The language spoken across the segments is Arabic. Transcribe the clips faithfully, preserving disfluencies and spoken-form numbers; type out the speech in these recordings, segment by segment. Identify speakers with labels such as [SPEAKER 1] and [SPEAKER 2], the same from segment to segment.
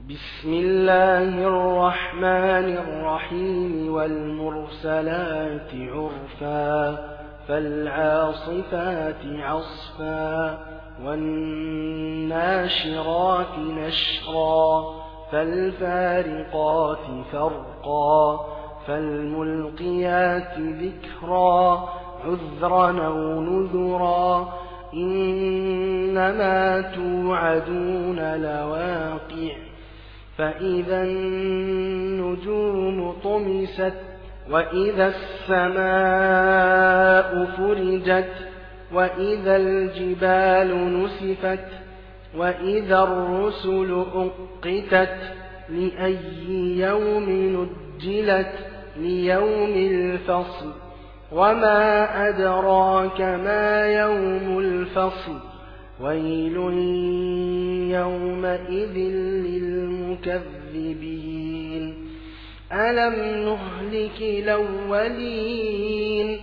[SPEAKER 1] بسم الله الرحمن الرحيم والمرسلات عرفا فالعاصفات عصفا والناشرات نشرا فالفارقات فرقا فالملقيات ذكرا عذرا أو نذرا إنما توعدون لواقع فإذا النجوم طمست وإذا السماء فرجت وإذا الجبال نسفت وإذا الرسل أقتت لأي يوم نجلت ليوم الفصل وما أدراك ما يوم الفصل ويل يومئذ للمكذبين ألم نهلك الأولين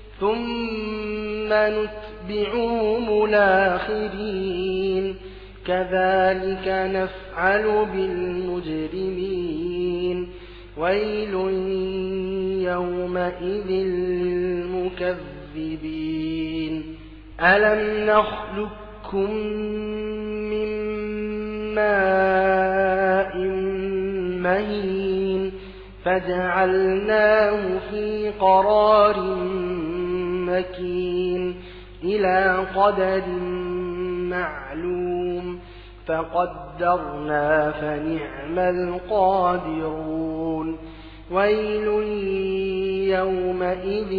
[SPEAKER 1] ثم نتبعهم الآخرين كذلك نفعل بالمجرمين ويل يومئذ للمكذبين ألم نخلقكم من ماء مهين فجعلناه في قرار مكين إلى قدر معلوم فقدرنا فنعم القادرون ويل يومئذ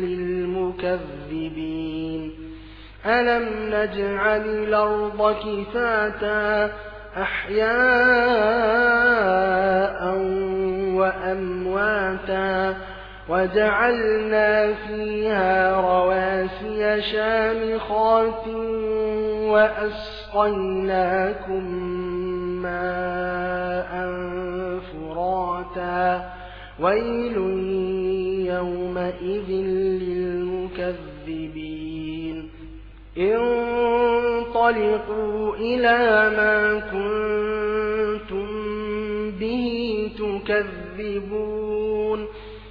[SPEAKER 1] للمكذبين ألم نجعل الأرض كفاتا أحياء وأمواتا وجعلنا فيها رواسي شامخات وأسقيناكم ماء فراتا ويل يومئذ للمكذبين انطلقوا إلى ما كنتم به تكذبون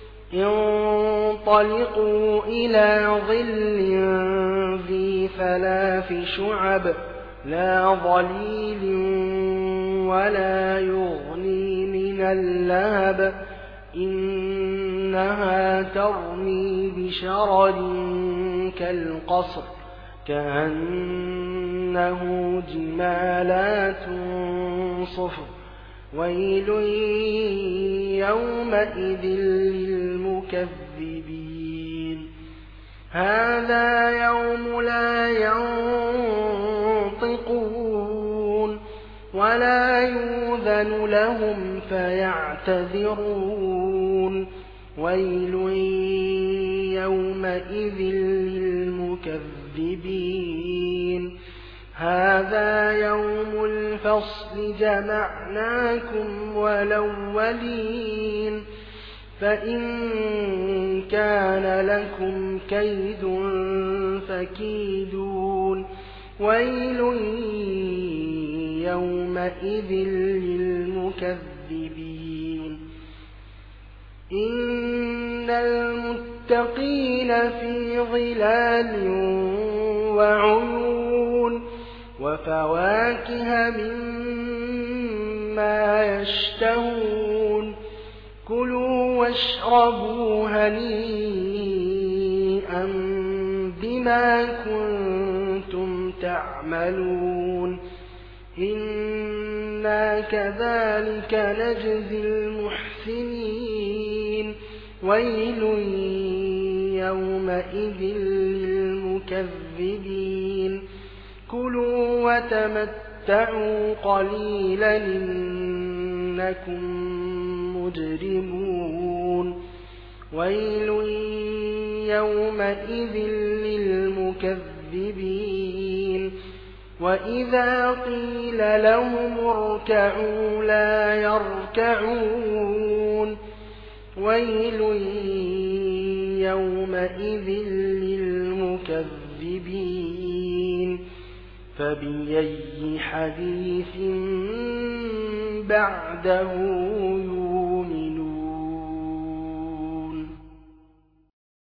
[SPEAKER 1] انطلقوا إلى ظل ذي ثلاث شعب لا ظليل ولا يغني من اللهب إنها ترمي بشرر كالقصر كأنه جمالات صفر ويل يومئذ للمكذبين هذا يوم لا ينطقون ولا يؤذن لهم فيعتذرون ويل يومئذ للمكذبين هذا يوم الفصل جمعناكم والأولين فإن كان لكم كيد فكيدون ويل يومئذ للمكذبين إن المتقين في ظلال وعيون وفواكه مما يشتهون كلوا واشربوا هنيئا بما كنتم تعملون إنا كذلك نجزي المحسنين ويل يومئذ للمكذبين كلوا وتمتعوا قليلا إنكم مجرمون ويل يومئذ للمكذبين وإذا قيل لهم اركعوا لا يركعون ويل يومئذ للمكذبين فبأي حديث بعده